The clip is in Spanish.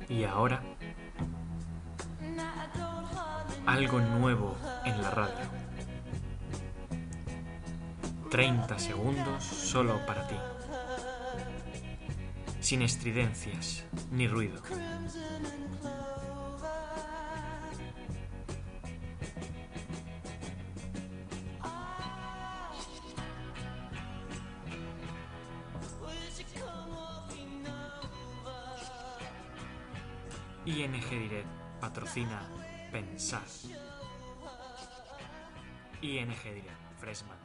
Y ahora, algo nuevo en la radio. 30 segundos solo para ti. Sin estridencias ni ruido. ING Direct patrocina Pensar. ING Direct Freshman.